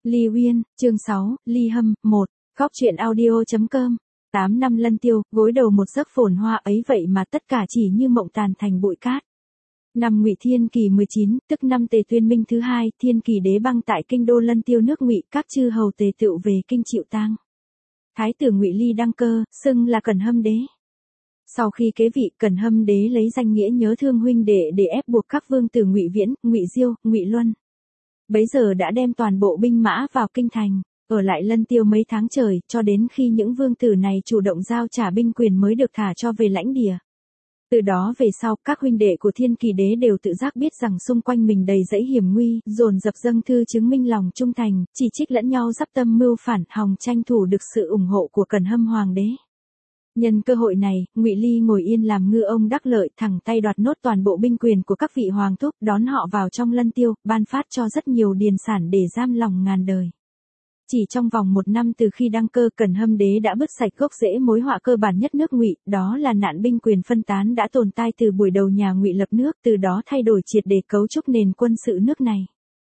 Ly Uyên, chương 6, Ly Hâm, 1, Góc truyện audio.com. 8 năm Lân Tiêu, gối đầu một giấc phồn hoa ấy vậy mà tất cả chỉ như mộng tàn thành bụi cát. Năm Ngụy Thiên Kỳ 19, tức năm Tề Tuyên Minh thứ hai, Thiên Kỳ đế băng tại kinh đô Lân Tiêu nước Ngụy, các chư hầu tề tựu về kinh chịu tang. Thái tử Ngụy Ly đăng cơ, xưng là Cẩn Hâm đế. Sau khi kế vị, Cẩn Hâm đế lấy danh nghĩa nhớ thương huynh đệ để ép buộc các vương tử Ngụy Viễn, Ngụy Diêu, Ngụy Luân. Bấy giờ đã đem toàn bộ binh mã vào kinh thành, ở lại Lân Tiêu mấy tháng trời, cho đến khi những vương tử này chủ động giao trả binh quyền mới được thả cho về lãnh địa. Từ đó về sau, các huynh đệ của Thiên Kỳ đế đều tự giác biết rằng xung quanh mình đầy dẫy hiểm nguy, dồn dập dâng thư chứng minh lòng trung thành, chỉ trích lẫn nhau dắp tâm mưu phản, hòng tranh thủ được sự ủng hộ của Cẩn Hâm hoàng đế. Nhân cơ hội này, Ngụy Ly ngồi yên làm ngư ông đắc lợi, thẳng tay đoạt nốt toàn bộ binh quyền của các vị hoàng thúc, đón họ vào trong Lân Tiêu, ban phát cho rất nhiều điền sản để giam lòng ngàn đời. Chỉ trong vòng 1 năm từ khi đăng cơ, Cẩn Hâm đế đã bứt sạch gốc rễ mối họa cơ bản nhất nước Ngụy, đó là nạn binh quyền phân tán đã tồn tại từ buổi đầu nhà Ngụy lập nước, từ đó thay đổi triệt để cấu trúc nền quân sự nước này.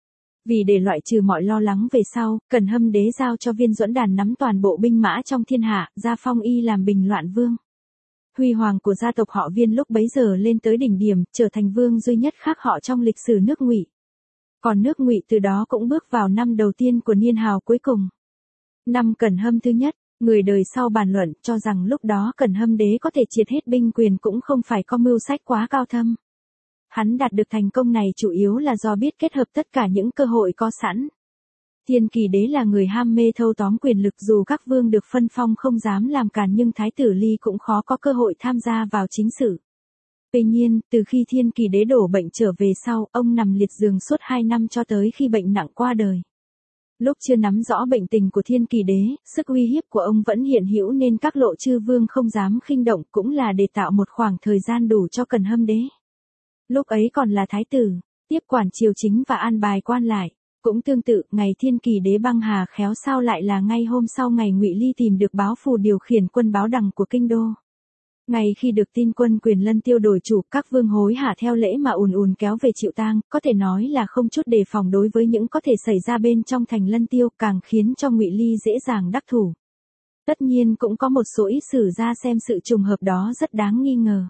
Vì để loại trừ mọi lo lắng về sau, Cẩn Hâm đế giao cho Viên Duẫn Đàn nắm toàn bộ binh mã trong thiên hạ, ra phong y làm Bình Loạn Vương. Huy hoàng của gia tộc họ Viên lúc bấy giờ lên tới đỉnh điểm, trở thành vương duy nhất khác họ trong lịch sử nước Ngụy. Còn nước Ngụy từ đó cũng bước vào năm đầu tiên của niên hào cuối cùng. Năm Cẩn Hâm thứ nhất, người đời sau bàn luận cho rằng lúc đó Cẩn Hâm đế có thể triệt hết binh quyền cũng không phải có mưu sách quá cao thâm. Hắn đạt được thành công này chủ yếu là do biết kết hợp tất cả những cơ hội có sẵn. Thiên Kỳ đế là người ham mê thâu tóm quyền lực, dù các vương được phân phong không dám làm cản nhưng Thái tử Ly cũng khó có cơ hội tham gia vào chính sự. Tuy nhiên, từ khi Thiên Kỳ đế đổ bệnh trở về sau, ông nằm liệt giường suốt 2 năm cho tới khi bệnh nặng qua đời. Lúc chưa nắm rõ bệnh tình của Thiên Kỳ đế, sức uy hiếp của ông vẫn hiện hữu nên các lộ chư vương không dám khinh động, cũng là để tạo một khoảng thời gian đủ cho Cẩn Hâm đế. Lúc ấy còn là thái tử, tiếp quản triều chính và an bài quan lại. Cũng tương tự, ngày Thiên Kỳ đế băng hà khéo sao lại là ngay hôm sau ngày Ngụy Ly tìm được báo phù điều khiển quân báo đằng của kinh đô. Ngày khi được tin quân quyền Lân Tiêu đổi chủ, các vương hối hả theo lễ mà ùn ùn kéo về chịu tang, có thể nói là không chút đề phòng đối với những có thể xảy ra bên trong thành Lân Tiêu, càng khiến cho Ngụy Ly dễ dàng đắc thủ. Tất nhiên cũng có một số ít sử gia xem sự trùng hợp đó rất đáng nghi ngờ.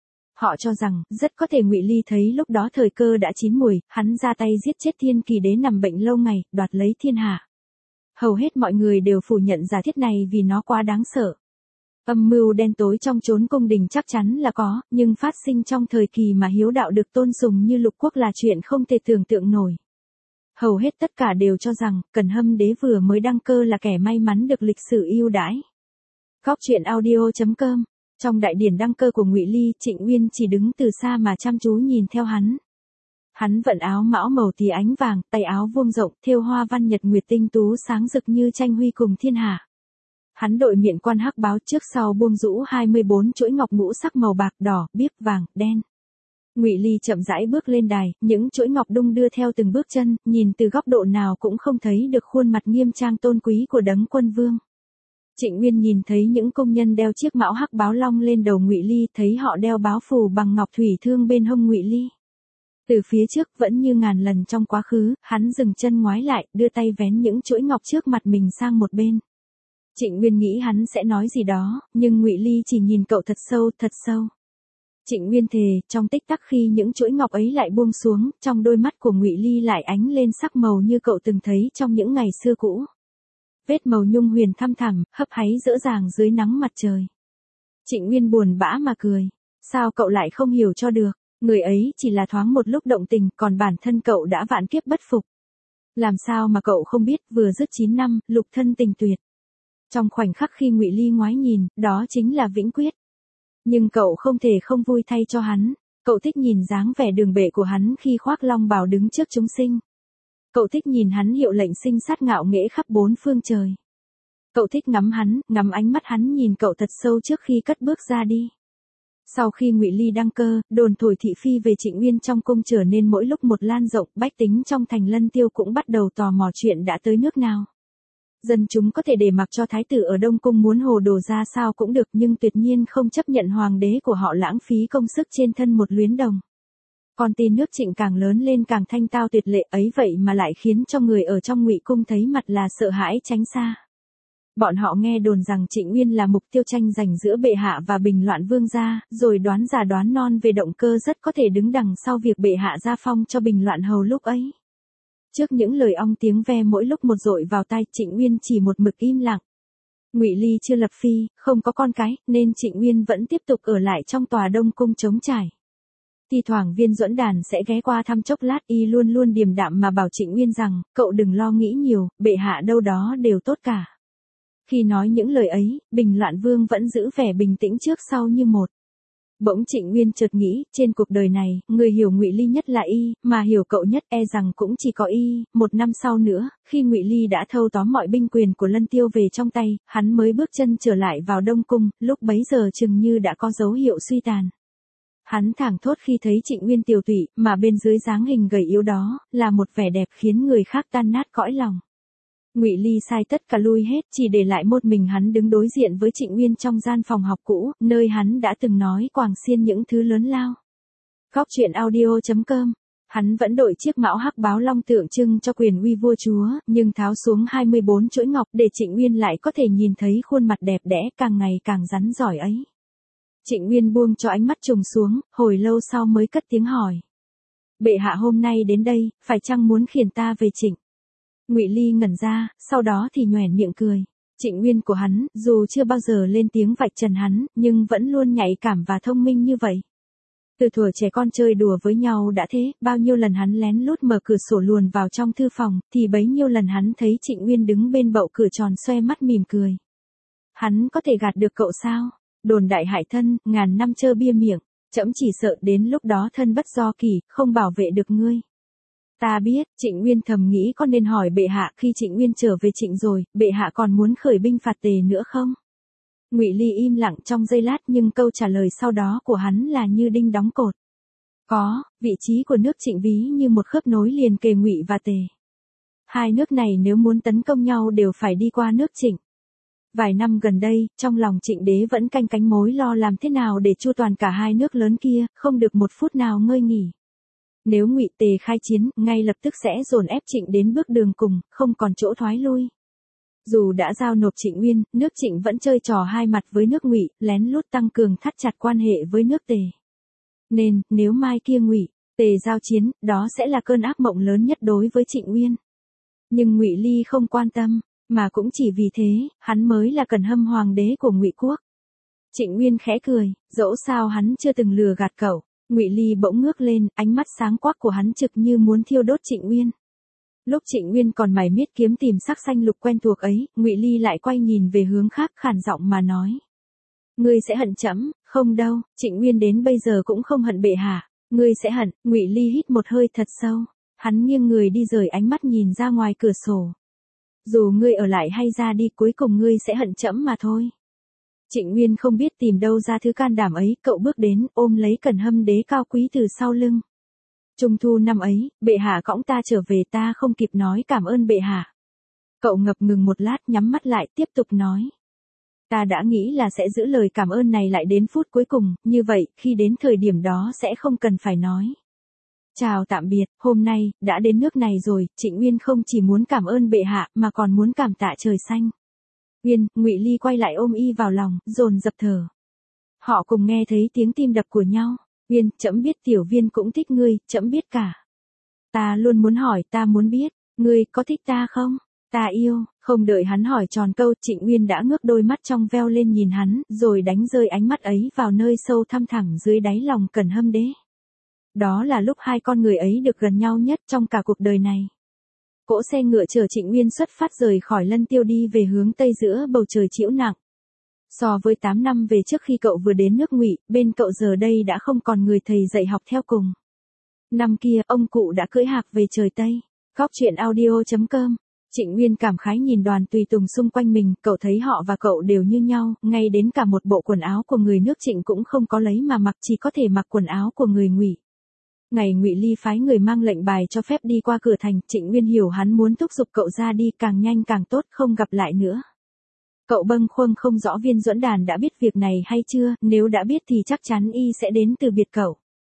Họ cho rằng, rất có thể Ngụy Ly thấy lúc đó thời cơ đã chín muồi, hắn ra tay giết chết Thiên Kỳ đế nằm bệnh lâu ngày, đoạt lấy thiên hạ. Hầu hết mọi người đều phủ nhận giả thiết này vì nó quá đáng sợ. Âm mưu đen tối trong chốn cung đình chắc chắn là có, nhưng phát sinh trong thời kỳ mà hiếu đạo được tôn sùng như lục quốc là chuyện không thể tưởng tượng nổi. Hầu hết tất cả đều cho rằng, Cẩn Hâm đế vừa mới đăng cơ là kẻ may mắn được lịch sử ưu đãi. Góc truyện audio.com. Trong đại điển đăng cơ của Ngụy Ly, Trịnh Uyên chỉ đứng từ xa mà chăm chú nhìn theo hắn. Hắn vận áo mão màu tí ánh vàng, tay áo vuông rộng, thêu hoa văn nhật nguyệt tinh tú sáng rực như tranh huy cùng thiên hạ. Hắn đội miện quan hắc báo, trước sau buông rũ 24 chuỗi ngọc ngũ sắc màu bạc, đỏ, biếc, vàng, đen. Ngụy Ly chậm rãi bước lên đài, những chuỗi ngọc đung đưa theo từng bước chân, nhìn từ góc độ nào cũng không thấy được khuôn mặt nghiêm trang tôn quý của đấng quân vương. Trịnh Uyên nhìn thấy những công nhân đeo chiếc mão hắc báo long lên đầu Ngụy Ly, thấy họ đeo báo phù bằng ngọc thủy thương bên hông Ngụy Ly. Từ phía trước, vẫn như ngàn lần trong quá khứ, hắn dừng chân ngoái lại, đưa tay vén những chuỗi ngọc trước mặt mình sang một bên. Trịnh Uyên nghĩ hắn sẽ nói gì đó, nhưng Ngụy Ly chỉ nhìn cậu thật sâu, thật sâu. Trịnh Uyên thề, trong tích tắc khi những chuỗi ngọc ấy lại buông xuống, trong đôi mắt của Ngụy Ly lại ánh lên sắc màu như cậu từng thấy trong những ngày xưa cũ. Vết màu nhung huyền thăm thẳm, hấp háy dễ dàng dưới nắng mặt trời. Trịnh Uyên buồn bã mà cười. Sao cậu lại không hiểu cho được, người ấy chỉ là thoáng một lúc động tình, còn bản thân cậu đã vạn kiếp bất phục. Làm sao mà cậu không biết, vừa dứt 9 năm, lục thân tình tuyệt. Trong khoảnh khắc khi Ngụy Ly ngoái nhìn, đó chính là vĩnh quyết. Nhưng cậu không thể không vui thay cho hắn. Cậu thích nhìn dáng vẻ đường bệ của hắn khi khoác long bào đứng trước chúng sinh. Cậu thích nhìn hắn hiệu lệnh sinh sát ngạo nghễ khắp 4 phương trời. Cậu thích ngắm hắn, ngắm ánh mắt hắn nhìn cậu thật sâu trước khi cất bước ra đi. Sau khi Ngụy Ly đăng cơ, đồn thổi thị phi về Trịnh Uyên trong cung trở nên mỗi lúc một lan rộng, bách tính trong thành Lân Tiêu cũng bắt đầu tò mò chuyện đã tới nước nào. Dân chúng có thể để mặc cho thái tử ở Đông Cung muốn hồ đồ ra sao cũng được, nhưng tuyệt nhiên không chấp nhận hoàng đế của họ lãng phí công sức trên thân một luyến đồng. Con tin nước Trịnh càng lớn lên càng thanh tao tuyệt lệ, ấy vậy mà lại khiến cho người ở trong Ngụy cung thấy mặt là sợ hãi tránh xa. Bọn họ nghe đồn rằng Trịnh Nguyên là mục tiêu tranh giành giữa bệ hạ và Bình Loạn Vương gia, rồi đoán già đoán non về động cơ rất có thể đứng đằng sau việc bệ hạ gia phong cho Bình Loạn hầu lúc ấy. Trước những lời ong tiếng ve mỗi lúc một dội vào tai, Trịnh Nguyên chỉ một mực im lặng. Ngụy Ly chưa lập phi, không có con cái, nên Trịnh Nguyên vẫn tiếp tục ở lại trong tòa Đông cung trống trải. Thi thoảng Viên Duẫn Đàn sẽ ghé qua thăm chốc lát, y luôn luôn điềm đạm mà bảo Trịnh Nguyên rằng, cậu đừng lo nghĩ nhiều, bệ hạ đâu đó đều tốt cả. Khi nói những lời ấy, Bình Loạn Vương vẫn giữ vẻ bình tĩnh trước sau như một. Bỗng Trịnh Nguyên chợt nghĩ, trên cuộc đời này, người hiểu Ngụy Ly nhất là y, mà hiểu cậu nhất e rằng cũng chỉ có y. Một năm sau nữa, khi Ngụy Ly đã thâu tóm mọi binh quyền của Lân Tiêu về trong tay, hắn mới bước chân trở lại vào Đông cung, lúc bấy giờ chừng như đã có dấu hiệu suy tàn. Hắn thảng thốt khi thấy Trịnh Nguyên tiều tụy, mà bên dưới dáng hình gầy yếu đó, là một vẻ đẹp khiến người khác tan nát cõi lòng. Ngụy Ly sai tất cả lui hết, chỉ để lại một mình hắn đứng đối diện với Trịnh Nguyên trong gian phòng học cũ, nơi hắn đã từng nói quàng xiên những thứ lớn lao. Góc truyện audio.com. Hắn vẫn đội chiếc mão hắc báo long tượng trưng cho quyền uy vua chúa, nhưng tháo xuống 24 chuỗi ngọc để Trịnh Nguyên lại có thể nhìn thấy khuôn mặt đẹp đẽ càng ngày càng rắn giỏi ấy. Trịnh Nguyên buông cho ánh mắt trùng xuống, hồi lâu sau mới cất tiếng hỏi. Bệ hạ hôm nay đến đây, phải chăng muốn khiển ta về Trịnh? Ngụy Ly ngẩn ra, sau đó thì nhoẻn miệng cười. Trịnh Nguyên của hắn, dù chưa bao giờ lên tiếng vạch trần hắn, nhưng vẫn luôn nhạy cảm và thông minh như vậy. Từ thuở trẻ con chơi đùa với nhau đã thế, bao nhiêu lần hắn lén lút mở cửa sổ luồn vào trong thư phòng, thì bấy nhiêu lần hắn thấy Trịnh Nguyên đứng bên bậu cửa tròn xoe mắt mỉm cười. Hắn có thể gạt được cậu sao? Đồn đại hại thân, ngàn năm trơ bia miệng, trẫm chỉ sợ đến lúc đó thân bất do kỷ, không bảo vệ được ngươi. Ta biết, Trịnh Nguyên thầm nghĩ có nên hỏi bệ hạ khi Trịnh Nguyên trở về Trịnh rồi, bệ hạ còn muốn khởi binh phạt Tề nữa không? Ngụy Ly im lặng trong giây lát nhưng câu trả lời sau đó của hắn là như đinh đóng cột. Có, vị trí của nước Trịnh ví như một khớp nối liền kề Ngụy và Tề. Hai nước này nếu muốn tấn công nhau đều phải đi qua nước Trịnh. Vài năm gần đây, trong lòng Trịnh đế vẫn canh cánh mối lo làm thế nào để chu toàn cả hai nước lớn kia, không được một phút nào ngơi nghỉ. Nếu Ngụy Tề khai chiến, ngay lập tức sẽ dồn ép Trịnh đến bước đường cùng, không còn chỗ thoái lui. Dù đã giao nộp Trịnh Nguyên, nước Trịnh vẫn chơi trò hai mặt với nước Ngụy, lén lút tăng cường thắt chặt quan hệ với nước Tề. Nên, nếu mai kia Ngụy, Tề giao chiến, đó sẽ là cơn ác mộng lớn nhất đối với Trịnh Nguyên. Nhưng Ngụy Ly không quan tâm, mà cũng chỉ vì thế, hắn mới là Cẩn Hâm hoàng đế của Ngụy quốc. Trịnh Nguyên khẽ cười, dẫu sao hắn chưa từng lừa gạt cậu. Ngụy Ly bỗng ngước lên, ánh mắt sáng quắc của hắn trực như muốn thiêu đốt Trịnh Nguyên. Lúc Trịnh Nguyên còn mải miết kiếm tìm sắc xanh lục quen thuộc ấy, Ngụy Ly lại quay nhìn về hướng khác khàn giọng mà nói. Ngươi sẽ hận trẫm, không đâu, Trịnh Nguyên đến bây giờ cũng không hận bệ hạ, ngươi sẽ hận. Ngụy Ly hít một hơi thật sâu, hắn nghiêng người đi rời ánh mắt nhìn ra ngoài cửa sổ. Dù ngươi ở lại hay ra đi cuối cùng ngươi sẽ hận trẫm mà thôi. Trịnh Nguyên không biết tìm đâu ra thứ can đảm ấy, cậu bước đến, ôm lấy Cẩn Hâm đế cao quý từ sau lưng. Trung thu năm ấy, bệ hạ cõng ta trở về, ta không kịp nói cảm ơn bệ hạ. Cậu ngập ngừng một lát, nhắm mắt lại, tiếp tục nói. Ta đã nghĩ là sẽ giữ lời cảm ơn này lại đến phút cuối cùng, như vậy, khi đến thời điểm đó sẽ không cần phải nói. Chào tạm biệt, hôm nay, đã đến nước này rồi, Trịnh Nguyên không chỉ muốn cảm ơn bệ hạ, mà còn muốn cảm tạ trời xanh. Nguyên, Ngụy Ly quay lại ôm y vào lòng, dồn dập thở. Họ cùng nghe thấy tiếng tim đập của nhau. Nguyên, trẫm biết Tiểu Viên cũng thích ngươi, trẫm biết cả. Ta luôn muốn hỏi, ta muốn biết, ngươi có thích ta không? Ta yêu. Không đợi hắn hỏi tròn câu, Trịnh Nguyên đã ngước đôi mắt trong veo lên nhìn hắn, rồi đánh rơi ánh mắt ấy vào nơi sâu thăm thẳm dưới đáy lòng Cẩn Hâm đế. Đó là lúc hai con người ấy được gần nhau nhất trong cả cuộc đời này. Cỗ xe ngựa chở Trịnh Nguyên xuất phát rời khỏi Lân Tiêu đi về hướng tây giữa bầu trời chiếu nặng. So với 8 năm về trước khi cậu vừa đến nước Ngụy, bên cậu giờ đây đã không còn người thầy dạy học theo cùng. Năm kia, ông cụ đã cưỡi hạc về trời Tây. Góc truyện audio.com. Trịnh Nguyên cảm khái nhìn đoàn tùy tùng xung quanh mình, cậu thấy họ và cậu đều như nhau, ngay đến cả một bộ quần áo của người nước Trịnh cũng không có lấy mà mặc, chỉ có thể mặc quần áo của người Ngụy. Ngày Ngụy Ly phái người mang lệnh bài cho phép đi qua cửa thành, Trịnh Nguyên hiểu hắn muốn thúc giục cậu ra đi càng nhanh càng tốt, không gặp lại nữa. Cậu bâng khuâng không rõ Viên Duẫn Đàn đã biết việc này hay chưa, nếu đã biết thì chắc chắn y sẽ đến từ biệt cậu.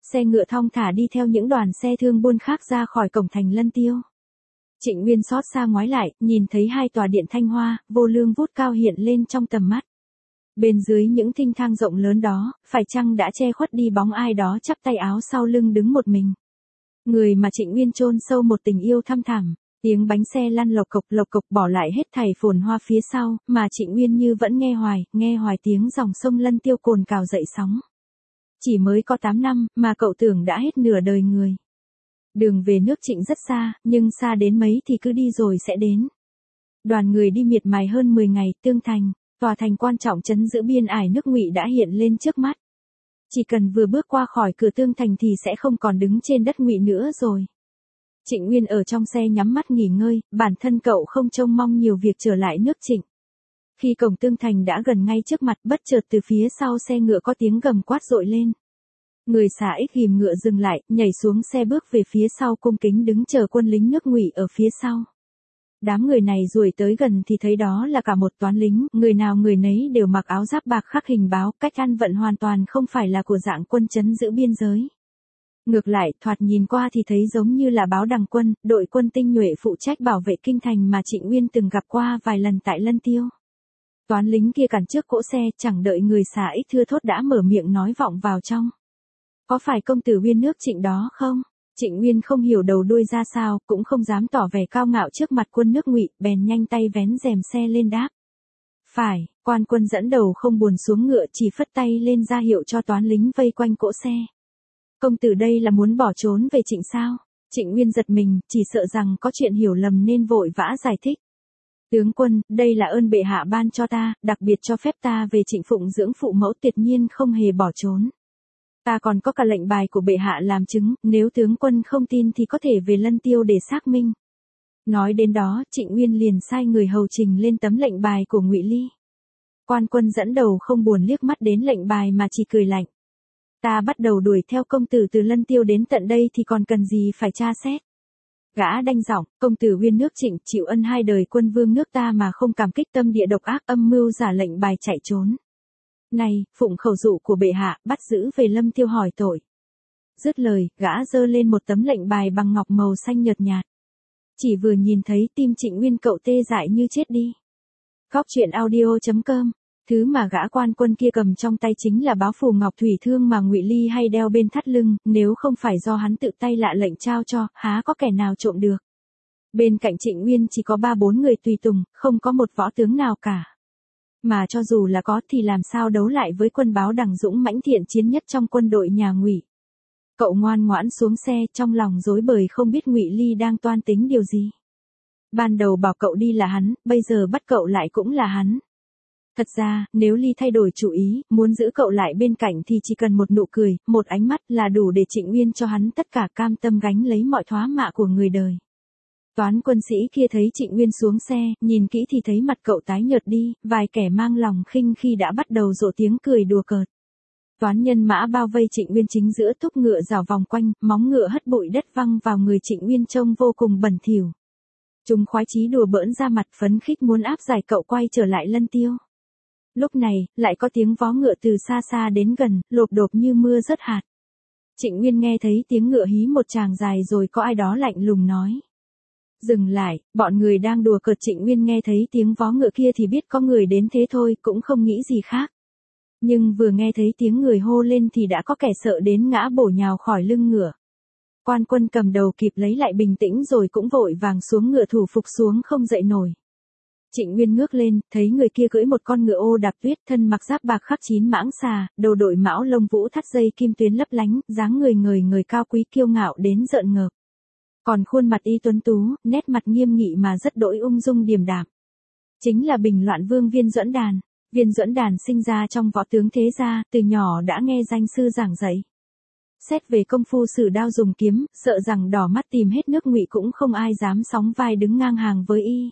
Xe ngựa thong thả đi theo những đoàn xe thương buôn khác ra khỏi cổng thành Lân Tiêu. Trịnh Nguyên xót xa ngoái lại, nhìn thấy hai tòa điện Thanh Hoa, vô lương vút cao hiện lên trong tầm mắt. Bên dưới những thinh thang rộng lớn đó, phải chăng đã che khuất đi bóng ai đó chắp tay áo sau lưng đứng một mình. Người mà Trịnh Nguyên chôn sâu một tình yêu thăm thẳm. Tiếng bánh xe lăn lộc cộc bỏ lại hết thảy phồn hoa phía sau, mà Trịnh Nguyên như vẫn nghe hoài tiếng dòng sông Lân Tiêu cồn cào dậy sóng. Chỉ mới có 8 năm, mà cậu tưởng đã hết nửa đời người. Đường về nước Trịnh rất xa, nhưng xa đến mấy thì cứ đi rồi sẽ đến. Đoàn người đi miệt mài hơn 10 ngày, Tương Thành, tòa thành quan trọng trấn giữ biên ải nước Ngụy đã hiện lên trước mắt. Chỉ cần vừa bước qua khỏi cửa Tương Thành thì sẽ không còn đứng trên đất Ngụy nữa rồi. Trịnh Nguyên ở trong xe nhắm mắt nghỉ ngơi, bản thân cậu không trông mong nhiều việc trở lại nước Trịnh. Khi cổng Tương Thành đã gần ngay trước mặt, bất chợt từ phía sau xe ngựa có tiếng gầm quát dội lên. Người xà ích ghìm ngựa dừng lại, nhảy xuống xe bước về phía sau cung kính đứng chờ quân lính nước Ngụy ở phía sau. Đám người này ruồi tới gần thì thấy đó là cả một toán lính, người nào người nấy đều mặc áo giáp bạc khắc hình báo, cách ăn vận hoàn toàn không phải là của dạng quân trấn giữ biên giới. Ngược lại, thoạt nhìn qua thì thấy giống như là báo đằng quân, đội quân tinh nhuệ phụ trách bảo vệ kinh thành mà Trịnh Nguyên từng gặp qua vài lần tại Lân Tiêu. Toán lính kia cản trước cỗ xe, chẳng đợi người xà ích thưa thốt đã mở miệng nói vọng vào trong. Có phải công tử Uyên nước Trịnh đó không? Trịnh Nguyên không hiểu đầu đuôi ra sao, cũng không dám tỏ vẻ cao ngạo trước mặt quân nước Ngụy, bèn nhanh tay vén rèm xe lên đáp. Phải, quan quân dẫn đầu không buồn xuống ngựa, chỉ phất tay lên ra hiệu cho toán lính vây quanh cỗ xe. Công tử đây là muốn bỏ trốn về Trịnh sao? Trịnh Nguyên giật mình, chỉ sợ rằng có chuyện hiểu lầm nên vội vã giải thích. Tướng quân, đây là ơn bệ hạ ban cho ta, đặc biệt cho phép ta về Trịnh phụng dưỡng phụ mẫu, tuyệt nhiên không hề bỏ trốn. Ta còn có cả lệnh bài của bệ hạ làm chứng, nếu tướng quân không tin thì có thể về Lân Tiêu để xác minh. Nói đến đó, Trịnh Nguyên liền sai người hầu trình lên tấm lệnh bài của Ngụy Ly. Quan quân dẫn đầu không buồn liếc mắt đến lệnh bài mà chỉ cười lạnh. Ta bắt đầu đuổi theo công tử từ Lân Tiêu đến tận đây thì còn cần gì phải tra xét. Gã đanh giọng, công tử Uyên nước Trịnh chịu ân hai đời quân vương nước ta mà không cảm kích, tâm địa độc ác, âm mưu giả lệnh bài chạy trốn. Này, phụng khẩu dụ của bệ hạ, bắt giữ về Lâm Tiêu hỏi tội. Dứt lời, gã giơ lên một tấm lệnh bài bằng ngọc màu xanh nhợt nhạt. Chỉ vừa nhìn thấy tim Trịnh Nguyên cậu tê dại như chết đi. Góc truyện audio.com. Thứ mà gã quan quân kia cầm trong tay chính là báo phù ngọc thủy thương mà Ngụy Ly hay đeo bên thắt lưng, nếu không phải do hắn tự tay lạ lệnh trao cho, há có kẻ nào trộm được. Bên cạnh Trịnh Nguyên chỉ có 3-4 người tùy tùng, không có một võ tướng nào cả. Mà cho dù là có thì làm sao đấu lại với quân báo đằng dũng mãnh thiện chiến nhất trong quân đội nhà Ngụy. Cậu ngoan ngoãn xuống xe, trong lòng rối bời không biết Ngụy Ly đang toan tính điều gì. Ban đầu bảo cậu đi là hắn, bây giờ bắt cậu lại cũng là hắn. Thật ra, nếu Ly thay đổi chủ ý, muốn giữ cậu lại bên cạnh thì chỉ cần một nụ cười, một ánh mắt là đủ để Trịnh Nguyên cho hắn tất cả, cam tâm gánh lấy mọi thoá mạ của người đời. Toán quân sĩ kia thấy Trịnh Nguyên xuống xe, nhìn kỹ thì thấy mặt cậu tái nhợt đi, vài kẻ mang lòng khinh khi đã bắt đầu rộ tiếng cười đùa cợt. Toán nhân mã bao vây Trịnh Nguyên chính giữa, thúc ngựa rảo vòng quanh, móng ngựa hất bụi đất văng vào người Trịnh Nguyên trông vô cùng bẩn thỉu. Chúng khoái chí đùa bỡn ra mặt, phấn khích muốn áp giải cậu quay trở lại Lân Tiêu. Lúc này, lại có tiếng vó ngựa từ xa xa đến gần, lộp độp như mưa rớt hạt. Trịnh Nguyên nghe thấy tiếng ngựa hí một tràng dài rồi có ai đó lạnh lùng nói. Dừng lại, bọn người đang đùa cợt. Trịnh Nguyên nghe thấy tiếng vó ngựa kia thì biết có người đến thế thôi, cũng không nghĩ gì khác. Nhưng vừa nghe thấy tiếng người hô lên thì đã có kẻ sợ đến ngã bổ nhào khỏi lưng ngựa. Quan quân cầm đầu kịp lấy lại bình tĩnh rồi cũng vội vàng xuống ngựa thủ phục xuống không dậy nổi. Trịnh Nguyên ngước lên, thấy người kia cưỡi một con ngựa ô đạp tuyết, thân mặc giáp bạc khắc 9 mãng xà, đầu đội mão lông vũ thắt dây kim tuyến lấp lánh, dáng người người cao quý kiêu ngạo đến rợn ngợp. Còn khuôn mặt y tuấn tú, nét mặt nghiêm nghị mà rất đỗi ung dung điềm đạm. Chính là Bình Loạn Vương Viên Duẫn Đàn. Viên Duẫn Đàn sinh ra trong võ tướng thế gia, từ nhỏ đã nghe danh sư giảng dạy. Xét về công phu sử đao dùng kiếm, sợ rằng đỏ mắt tìm hết nước Ngụy cũng không ai dám sóng vai đứng ngang hàng với y.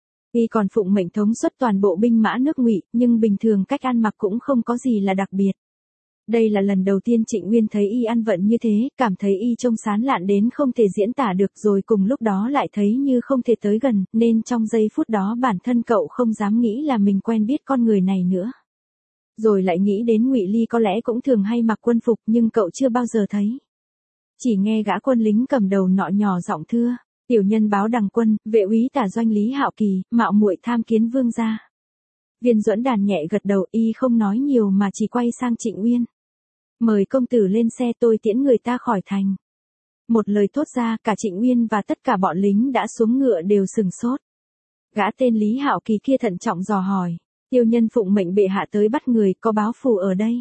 Y còn phụng mệnh thống suất toàn bộ binh mã nước Ngụy, nhưng bình thường cách ăn mặc cũng không có gì là đặc biệt. Đây là lần đầu tiên Trịnh Nguyên thấy y ăn vận như thế, cảm thấy y trông sán lạn đến không thể diễn tả được, rồi cùng lúc đó lại thấy như không thể tới gần, nên trong giây phút đó bản thân cậu không dám nghĩ là mình quen biết con người này nữa. Rồi lại nghĩ đến Ngụy Ly có lẽ cũng thường hay mặc quân phục nhưng cậu chưa bao giờ thấy. Chỉ nghe gã quân lính cầm đầu nọ nhỏ giọng thưa, tiểu nhân báo đằng quân, vệ úy tả doanh Lý Hạo Kỳ, mạo muội tham kiến vương gia. Viên Duẫn Đàn nhẹ gật đầu, y không nói nhiều mà chỉ quay sang Trịnh Uyên. Mời công tử lên xe, tôi tiễn người ta khỏi thành. Một lời thốt ra, cả Trịnh Uyên và tất cả bọn lính đã xuống ngựa đều sừng sốt. Gã tên Lý Hạo Kỳ kia thận trọng dò hỏi, tiêu nhân phụng mệnh bệ hạ tới bắt người, có báo phù ở đây.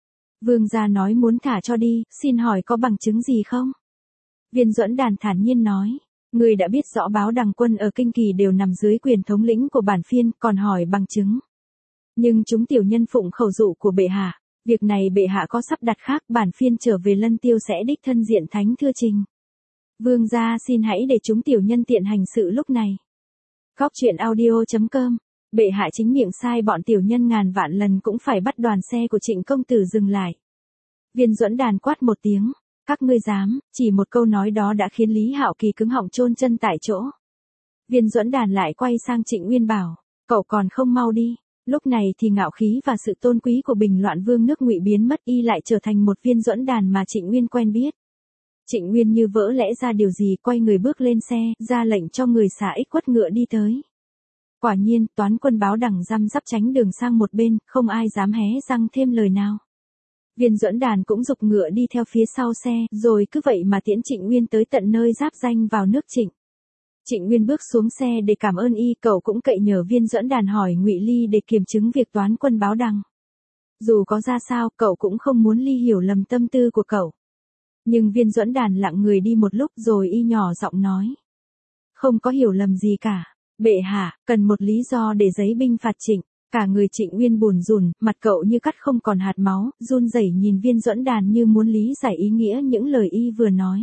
Vương gia nói muốn thả cho đi, xin hỏi có bằng chứng gì không? Viên Duẫn Đàn thản nhiên nói, người đã biết rõ báo đằng quân ở Kinh Kỳ đều nằm dưới quyền thống lĩnh của bản phiên, còn hỏi bằng chứng. Nhưng chúng tiểu nhân phụng khẩu dụ của bệ hạ, việc này bệ hạ có sắp đặt khác, bản phiên trở về Lân Tiêu sẽ đích thân diện thánh thưa trình. Vương gia xin hãy để chúng tiểu nhân tiện hành sự lúc này. Góc truyện audio.com. Bệ hạ chính miệng sai bọn tiểu nhân ngàn vạn lần cũng phải bắt đoàn xe của Trịnh công tử dừng lại. Viên Duẫn Đàn quát một tiếng, các ngươi dám, chỉ một câu nói đó đã khiến Lý Hạo Kỳ cứng họng chôn chân tại chỗ. Viên Duẫn Đàn lại quay sang Trịnh Uyên bảo, cậu còn không mau đi. Lúc này thì ngạo khí và sự tôn quý của Bình Loạn Vương nước Ngụy biến mất, y lại trở thành một Viên Duẫn Đàn mà Trịnh Uyên quen biết. Trịnh Uyên như vỡ lẽ ra điều gì, quay người bước lên xe, ra lệnh cho người xả ích quất ngựa đi tới. Quả nhiên, toán quân báo đằng răm rắp tránh đường sang một bên, không ai dám hé răng thêm lời nào. Viên Duẫn Đàn cũng giục ngựa đi theo phía sau xe, rồi cứ vậy mà tiễn Trịnh Uyên tới tận nơi giáp ranh vào nước Trịnh. Trịnh Uyên bước xuống xe để cảm ơn y, cậu cũng cậy nhờ Viên Duẫn Đàn hỏi Ngụy Ly để kiểm chứng việc toán quân báo đằng. Dù có ra sao, cậu cũng không muốn Ly hiểu lầm tâm tư của cậu. Nhưng Viên Duẫn Đàn lặng người đi một lúc rồi y nhỏ giọng nói. Không có hiểu lầm gì cả. Bệ hạ, cần một lý do để giấy binh phạt Trịnh. Cả người Trịnh Uyên bùn rùn, mặt cậu như cắt không còn hạt máu, run rẩy nhìn Viên Duẫn Đàn như muốn lý giải ý nghĩa những lời y vừa nói.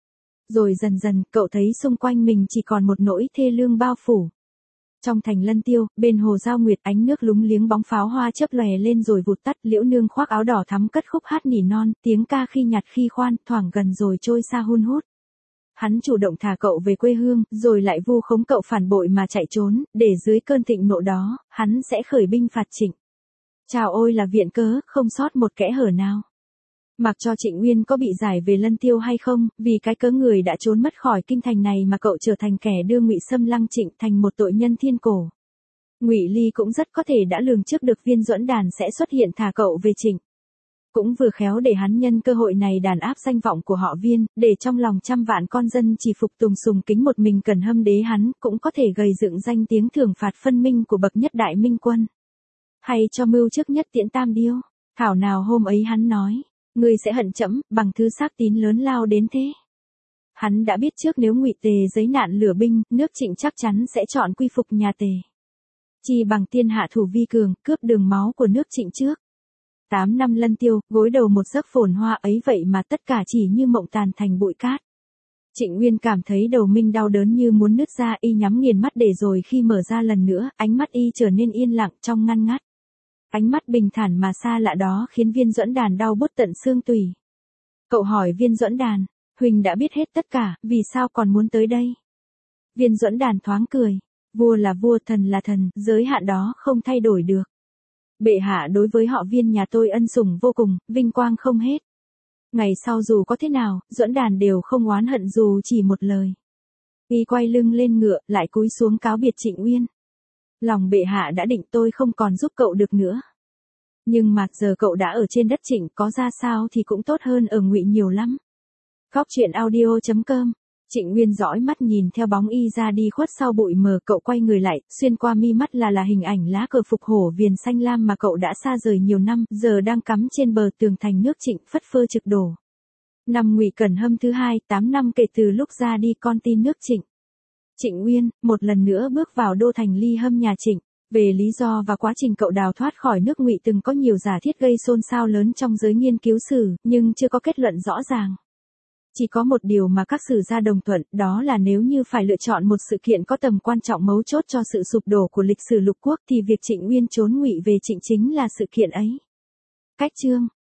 Rồi dần dần, cậu thấy xung quanh mình chỉ còn một nỗi thê lương bao phủ. Trong thành Lân Tiêu, bên hồ Giao Nguyệt, ánh nước lúng liếng bóng pháo hoa chớp lòe lên rồi vụt tắt, Liễu Nương khoác áo đỏ thắm cất khúc hát nỉ non, tiếng ca khi nhạt khi khoan, thoảng gần rồi trôi xa hun hút. Hắn chủ động thả cậu về quê hương, rồi lại vu khống cậu phản bội mà chạy trốn, để dưới cơn thịnh nộ đó, hắn sẽ khởi binh phạt Trịnh. Chào ôi là viện cớ, không sót một kẽ hở nào. Mặc cho Trịnh Uyên có bị giải về Lân Tiêu hay không, vì cái cớ người đã trốn mất khỏi kinh thành này mà cậu trở thành kẻ đưa Ngụy Xâm lăng Trịnh thành một tội nhân thiên cổ. Ngụy Ly cũng rất có thể đã lường trước được Viên Duẫn Đàn sẽ xuất hiện thả cậu về Trịnh. Cũng vừa khéo để hắn nhân cơ hội này đàn áp danh vọng của họ Viên, để trong lòng trăm vạn con dân chỉ phục tùng sùng kính một mình Cẩn Hâm đế hắn, cũng có thể gây dựng danh tiếng thưởng phạt phân minh của bậc nhất đại minh quân. Hay cho mưu trước nhất tiễn tam điêu, thảo nào hôm ấy hắn nói, ngươi sẽ hận trẫm bằng thứ xác tín lớn lao đến thế. Hắn đã biết trước nếu Ngụy Tề giấy nạn lửa binh, nước Trịnh chắc chắn sẽ chọn quy phục nhà Tề. Chỉ bằng tiên hạ thủ vi cường, cướp đường máu của nước Trịnh trước. 8 năm Lân Tiêu, gối đầu một giấc phồn hoa ấy vậy mà tất cả chỉ như mộng tàn thành bụi cát. Trịnh Uyên cảm thấy đầu mình đau đớn như muốn nứt ra, y nhắm nghiền mắt để rồi khi mở ra lần nữa, ánh mắt y trở nên yên lặng trong ngăn ngắt. Ánh mắt bình thản mà xa lạ đó khiến Viên Duẫn Đàn đau buốt tận xương tủy. Cậu hỏi Viên Duẫn Đàn, Huỳnh đã biết hết tất cả, vì sao còn muốn tới đây? Viên Duẫn Đàn thoáng cười, vua là vua, thần là thần, giới hạn đó không thay đổi được. Bệ hạ đối với họ Viên nhà tôi ân sủng vô cùng, vinh quang không hết. Ngày sau dù có thế nào, Duẫn Đàn đều không oán hận dù chỉ một lời. Y quay lưng lên ngựa, lại cúi xuống cáo biệt Trịnh Uyên. Lòng bệ hạ đã định, tôi không còn giúp cậu được nữa. Nhưng mà giờ cậu đã ở trên đất Trịnh, có ra sao thì cũng tốt hơn ở Ngụy nhiều lắm. Góc truyện audio.com. Trịnh Uyên dõi mắt nhìn theo bóng y ra đi khuất sau bụi mờ, cậu quay người lại, xuyên qua mi mắt là hình ảnh lá cờ phục hổ viền xanh lam mà cậu đã xa rời nhiều năm, giờ đang cắm trên bờ tường thành nước Trịnh phất phơ trực đổ. Năm Ngụy Cẩn Hâm thứ 2, 8 năm kể từ lúc ra đi con tin nước Trịnh. Trịnh Uyên, một lần nữa bước vào đô thành Ly Hâm nhà Trịnh. Về lý do và quá trình cậu đào thoát khỏi nước Ngụy từng có nhiều giả thiết gây xôn xao lớn trong giới nghiên cứu sử, nhưng chưa có kết luận rõ ràng. Chỉ có một điều mà các sử gia đồng thuận, đó là nếu như phải lựa chọn một sự kiện có tầm quan trọng mấu chốt cho sự sụp đổ của lịch sử lục quốc thì việc Trịnh Uyên trốn Ngụy về Trịnh chính là sự kiện ấy. Cách chương